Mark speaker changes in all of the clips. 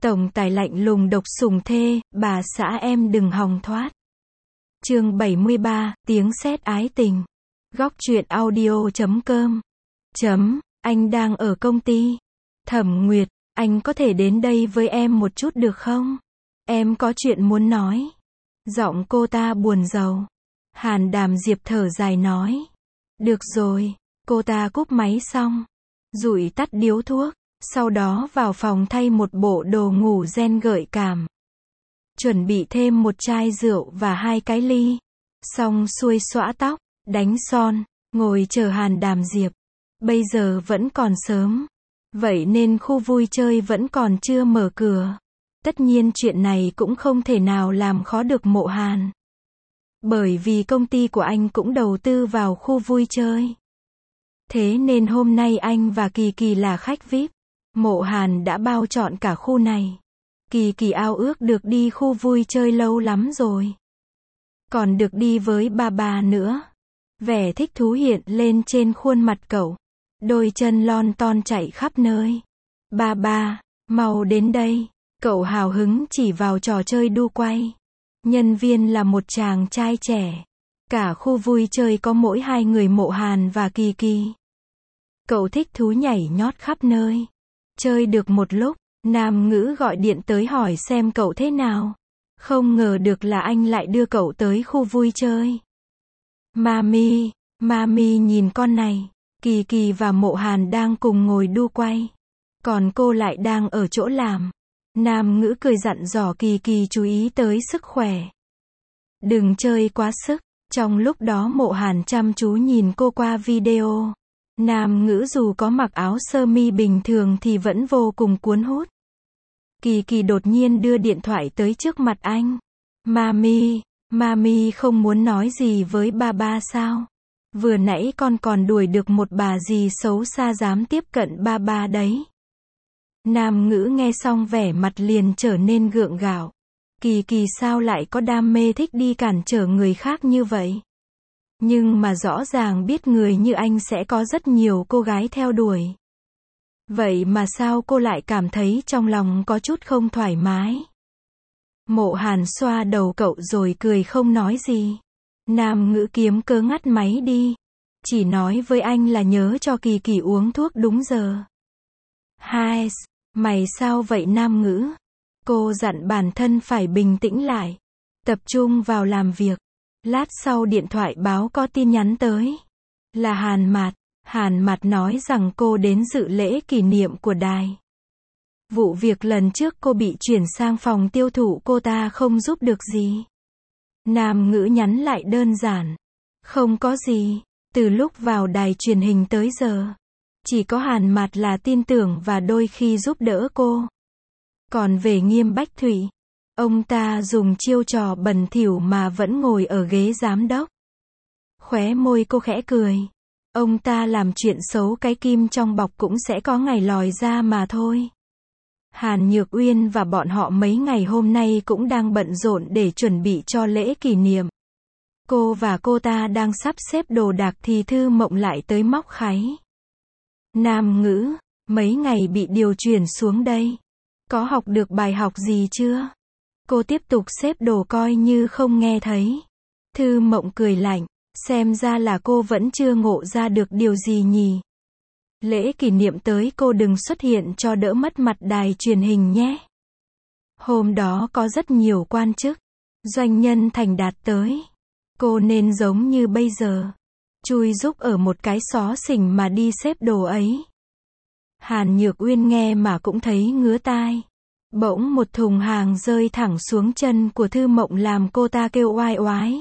Speaker 1: Tổng tài lạnh lùng độc sủng thê, bà xã em đừng hòng thoát. Chương 73, tiếng sét ái tình. Góc truyện audio.com. Anh đang ở công ty. Thẩm Nguyệt, anh có thể đến đây với em một chút được không? Em có chuyện muốn nói. Giọng cô ta buồn rầu. Hàn Đàm Diệp thở dài nói. Được rồi, cô ta cúp máy xong. Rụi tắt điếu thuốc. Sau đó vào phòng thay một bộ đồ ngủ ren gợi cảm. Chuẩn bị thêm một chai rượu và 2 cái ly. Xong xuôi xõa tóc, đánh son, ngồi chờ Hàn Đàm Diệp. Bây giờ vẫn còn sớm. Vậy nên khu vui chơi vẫn còn chưa mở cửa. Tất nhiên chuyện này cũng không thể nào làm khó được Mộ Hàn. Bởi vì công ty của anh cũng đầu tư vào khu vui chơi. Thế nên hôm nay anh và Kỳ Kỳ là khách VIP. Mộ Hàn đã bao trọn cả khu này. Kỳ Kỳ ao ước được đi khu vui chơi lâu lắm rồi. Còn được đi với bà nữa. Vẻ thích thú hiện lên trên khuôn mặt cậu. Đôi chân lon ton chạy khắp nơi. Ba, mau đến đây. Cậu hào hứng chỉ vào trò chơi đu quay. Nhân viên là một chàng trai trẻ. Cả khu vui chơi có mỗi 2 người Mộ Hàn và Kỳ Kỳ. Cậu thích thú nhảy nhót khắp nơi. Chơi được một lúc, Nam Ngữ gọi điện tới hỏi xem cậu thế nào. Không ngờ được là anh lại đưa cậu tới khu vui chơi. Mami nhìn con này. Kỳ Kỳ và Mộ Hàn đang cùng ngồi đu quay. Còn cô lại đang ở chỗ làm. Nam Ngữ cười dặn dò Kỳ Kỳ chú ý tới sức khỏe. Đừng chơi quá sức. Trong lúc đó Mộ Hàn chăm chú nhìn cô qua video. Nam Ngữ dù có mặc áo sơ mi bình thường thì vẫn vô cùng cuốn hút. Kỳ Kỳ đột nhiên đưa điện thoại tới trước mặt anh. Mami không muốn nói gì với ba sao? Vừa nãy con còn đuổi được một bà dì xấu xa dám tiếp cận ba đấy. Nam Ngữ nghe xong vẻ mặt liền trở nên gượng gạo. Kỳ Kỳ sao lại có đam mê thích đi cản trở người khác như vậy? Nhưng mà rõ ràng biết người như anh sẽ có rất nhiều cô gái theo đuổi. Vậy mà sao cô lại cảm thấy trong lòng có chút không thoải mái? Mộ Hàn xoa đầu cậu rồi cười không nói gì. Nam Ngữ kiếm cớ ngắt máy đi. Chỉ nói với anh là nhớ cho Kỳ Kỳ uống thuốc đúng giờ. Hai, mày sao vậy Nam Ngữ? Cô dặn bản thân phải bình tĩnh lại. Tập trung vào làm việc. Lát sau điện thoại báo có tin nhắn tới. Là Hàn Mạt. Hàn Mạt nói rằng cô đến dự lễ kỷ niệm của đài. Vụ việc lần trước cô bị chuyển sang phòng tiêu thụ cô ta không giúp được gì. Nam Ngữ nhắn lại đơn giản. Không có gì. Từ lúc vào đài truyền hình tới giờ. Chỉ có Hàn Mạt là tin tưởng và đôi khi giúp đỡ cô. Còn về Nghiêm Bách Thụy. Ông ta dùng chiêu trò bẩn thỉu mà vẫn ngồi ở ghế giám đốc. Khóe môi cô khẽ cười. Ông ta làm chuyện xấu cái kim trong bọc cũng sẽ có ngày lòi ra mà thôi. Hàn Nhược Uyên và bọn họ mấy ngày hôm nay cũng đang bận rộn để chuẩn bị cho lễ kỷ niệm. Cô và cô ta đang sắp xếp đồ đạc thì Thư Mộng lại tới móc kháy. Nam Ngữ, mấy ngày bị điều chuyển xuống đây. Có học được bài học gì chưa? Cô tiếp tục xếp đồ coi như không nghe thấy. Thư Mộng cười lạnh. Xem ra là cô vẫn chưa ngộ ra được điều gì nhỉ. Lễ kỷ niệm tới cô đừng xuất hiện cho đỡ mất mặt đài truyền hình nhé. Hôm đó có rất nhiều quan chức, doanh nhân thành đạt tới. Cô nên giống như bây giờ. Chui giúp ở một cái xó xỉnh mà đi xếp đồ ấy. Hàn Nhược Uyên nghe mà cũng thấy ngứa tai. Bỗng một thùng hàng rơi thẳng xuống chân của Thư Mộng làm cô ta kêu oai oái.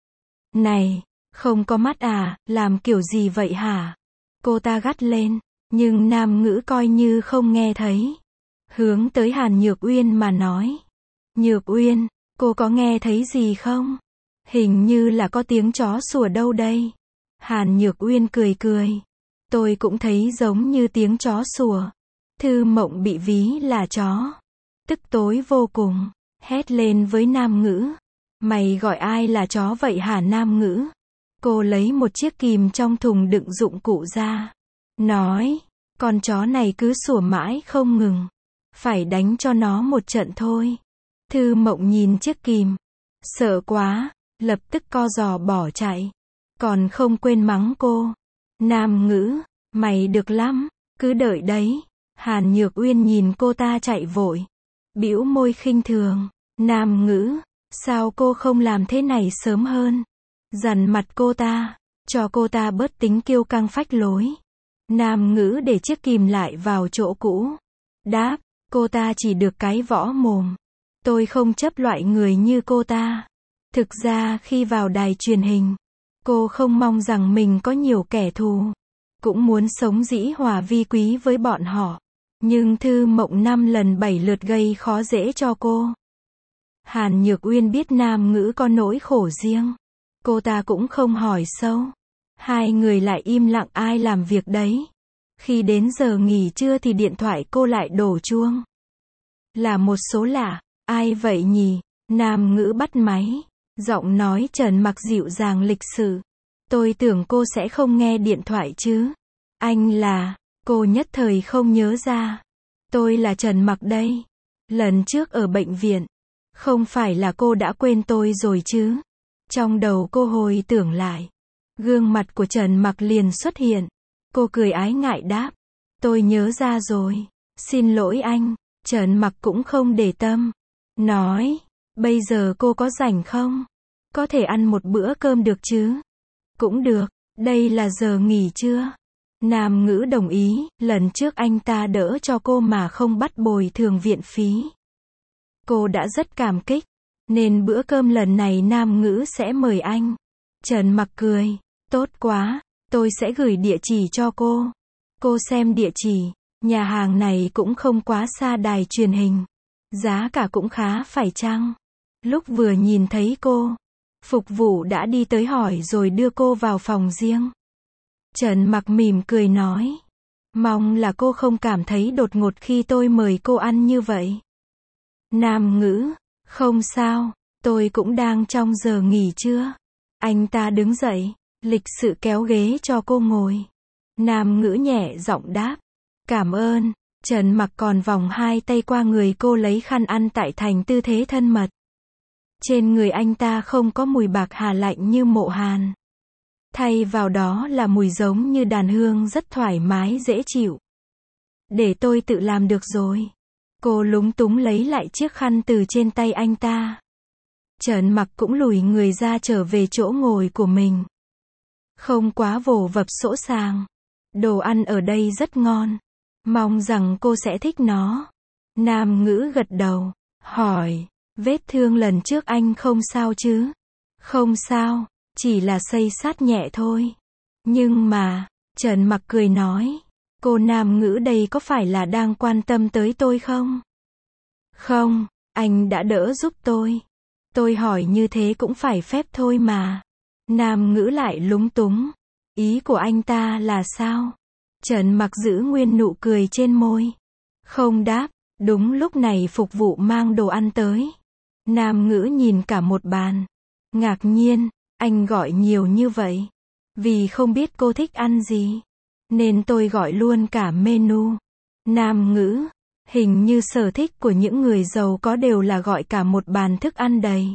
Speaker 1: Này, không có mắt à, làm kiểu gì vậy hả? Cô ta gắt lên, nhưng Nam Ngữ coi như không nghe thấy. Hướng tới Hàn Nhược Uyên mà nói. Nhược Uyên, cô có nghe thấy gì không? Hình như là có tiếng chó sủa đâu đây. Hàn Nhược Uyên cười. Tôi cũng thấy giống như tiếng chó sủa. Thư Mộng bị ví là chó. Tức tối vô cùng, hét lên với Nam Ngữ. Mày gọi ai là chó vậy hả Nam Ngữ? Cô lấy một chiếc kìm trong thùng đựng dụng cụ ra. Nói, con chó này cứ sủa mãi không ngừng. phải đánh cho nó một trận thôi. Thư Mộng nhìn chiếc kìm. Sợ quá, lập tức co giò bỏ chạy. Còn không quên mắng cô. Nam Ngữ, mày được lắm, cứ đợi đấy. Hàn Nhược Uyên nhìn cô ta chạy vội. Bĩu môi khinh thường. Nam Ngữ, sao cô không làm thế này sớm hơn? Dằn mặt cô ta, cho cô ta bớt tính kiêu căng phách lối. Nam Ngữ để chiếc kìm lại vào chỗ cũ. Đáp, cô ta chỉ được cái võ mồm. Tôi không chấp loại người như cô ta. Thực ra khi vào đài truyền hình, cô không mong rằng mình có nhiều kẻ thù. Cũng muốn sống dĩ hòa vi quý với bọn họ. Nhưng Thư Mộng 5 lần 7 lượt gây khó dễ cho cô. Hàn Nhược Uyên biết Nam Ngữ có nỗi khổ riêng. Cô ta cũng không hỏi sâu. Hai người lại im lặng ai làm việc đấy. Khi đến giờ nghỉ trưa thì điện thoại cô lại đổ chuông. Là một số lạ. Ai vậy nhỉ? Nam Ngữ bắt máy. Giọng nói trầm mặc dịu dàng lịch sự. Tôi tưởng cô sẽ không nghe điện thoại chứ. Anh là... Cô nhất thời không nhớ ra. Tôi là Trần Mặc đây. Lần trước ở bệnh viện. Không phải là cô đã quên tôi rồi chứ? Trong đầu cô hồi tưởng lại. Gương mặt của Trần Mặc liền xuất hiện. Cô cười ái ngại đáp. Tôi nhớ ra rồi. Xin lỗi anh. Trần Mặc cũng không để tâm. Nói. Bây giờ cô có rảnh không? Có thể ăn một bữa cơm được chứ? Cũng được. Đây là giờ nghỉ trưa. Nam Ngữ đồng ý, lần trước anh ta đỡ cho cô mà không bắt bồi thường viện phí. Cô đã rất cảm kích, nên bữa cơm lần này Nam Ngữ sẽ mời anh. Trần Mặc cười, tốt quá, tôi sẽ gửi địa chỉ cho cô. Cô xem địa chỉ, nhà hàng này cũng không quá xa đài truyền hình. Giá cả cũng khá phải chăng. Lúc vừa nhìn thấy cô, phục vụ đã đi tới hỏi rồi đưa cô vào phòng riêng. Trần Mặc mỉm cười nói. Mong là cô không cảm thấy đột ngột khi tôi mời cô ăn như vậy. Nam Ngữ, không sao, tôi cũng đang trong giờ nghỉ trưa. Anh ta đứng dậy, lịch sự kéo ghế cho cô ngồi. Nam Ngữ nhẹ giọng đáp. Cảm ơn. Trần Mặc còn vòng hai tay qua người cô lấy khăn ăn tại thành tư thế thân mật. Trên người anh ta không có mùi bạc hà lạnh như Mộ Hàn. Thay vào đó là mùi giống như đàn hương rất thoải mái dễ chịu. Để tôi tự làm được rồi. Cô lúng túng lấy lại chiếc khăn từ trên tay anh ta. Trần Mặc cũng lùi người ra trở về chỗ ngồi của mình. Không quá vồ vập sỗ sàng. Đồ ăn ở đây rất ngon. Mong rằng cô sẽ thích nó. Nam Ngữ gật đầu. Hỏi. Vết thương lần trước anh không sao chứ? Không sao. Chỉ là xây sát nhẹ thôi. Nhưng mà, Trần Mặc cười nói. Cô Nam Ngữ đây có phải là đang quan tâm tới tôi không? Không, anh đã đỡ giúp tôi. Tôi hỏi như thế cũng phải phép thôi mà. Nam Ngữ lại lúng túng. Ý của anh ta là sao? Trần Mặc giữ nguyên nụ cười trên môi. Không đáp, đúng lúc này phục vụ mang đồ ăn tới. Nam Ngữ nhìn cả một bàn. Ngạc nhiên. Anh gọi nhiều như vậy. Vì không biết cô thích ăn gì. Nên tôi gọi luôn cả menu. Nam Ngữ. Hình như sở thích của những người giàu có đều là gọi cả một bàn thức ăn đầy.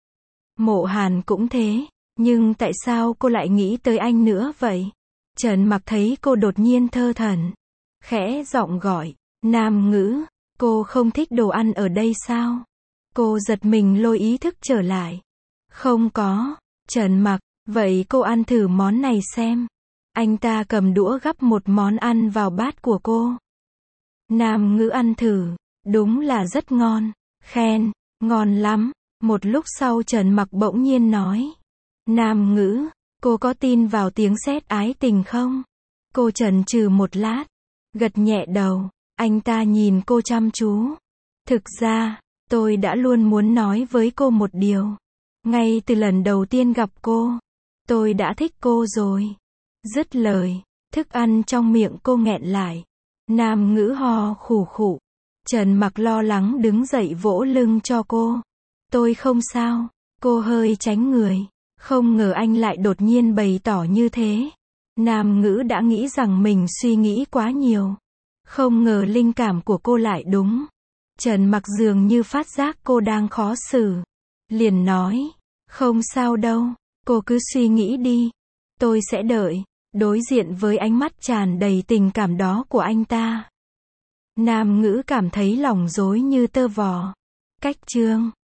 Speaker 1: Mộ Hàn cũng thế. Nhưng tại sao cô lại nghĩ tới anh nữa vậy? Trần Mặc thấy cô đột nhiên thơ thẩn. Khẽ giọng gọi. Nam Ngữ. Cô không thích đồ ăn ở đây sao? Cô giật mình lôi ý thức trở lại. Không có. Trần Mặc, vậy cô ăn thử món này xem. Anh ta cầm đũa gắp một món ăn vào bát của cô. Nam Ngữ ăn thử, đúng là rất ngon, khen, ngon lắm. Một lúc sau Trần Mặc bỗng nhiên nói. Nam Ngữ, cô có tin vào tiếng sét ái tình không? Cô chần chừ một lát, gật nhẹ đầu, anh ta nhìn cô chăm chú. Thực ra, tôi đã luôn muốn nói với cô một điều. Ngay từ lần đầu tiên gặp cô, tôi đã thích cô rồi. Dứt lời, thức ăn trong miệng cô nghẹn lại. Nam Ngữ ho khủ khụ. Trần Mặc lo lắng đứng dậy vỗ lưng cho cô. Tôi không sao. Cô hơi tránh người. Không ngờ anh lại đột nhiên bày tỏ như thế. Nam Ngữ đã nghĩ rằng mình suy nghĩ quá nhiều. Không ngờ linh cảm của cô lại đúng. Trần Mặc dường như phát giác cô đang khó xử. Liền nói, không sao đâu, cô cứ suy nghĩ đi. Tôi sẽ đợi. Đối diện với ánh mắt tràn đầy tình cảm đó của anh ta, Nam Ngữ cảm thấy lòng rối như tơ vò. Cách chương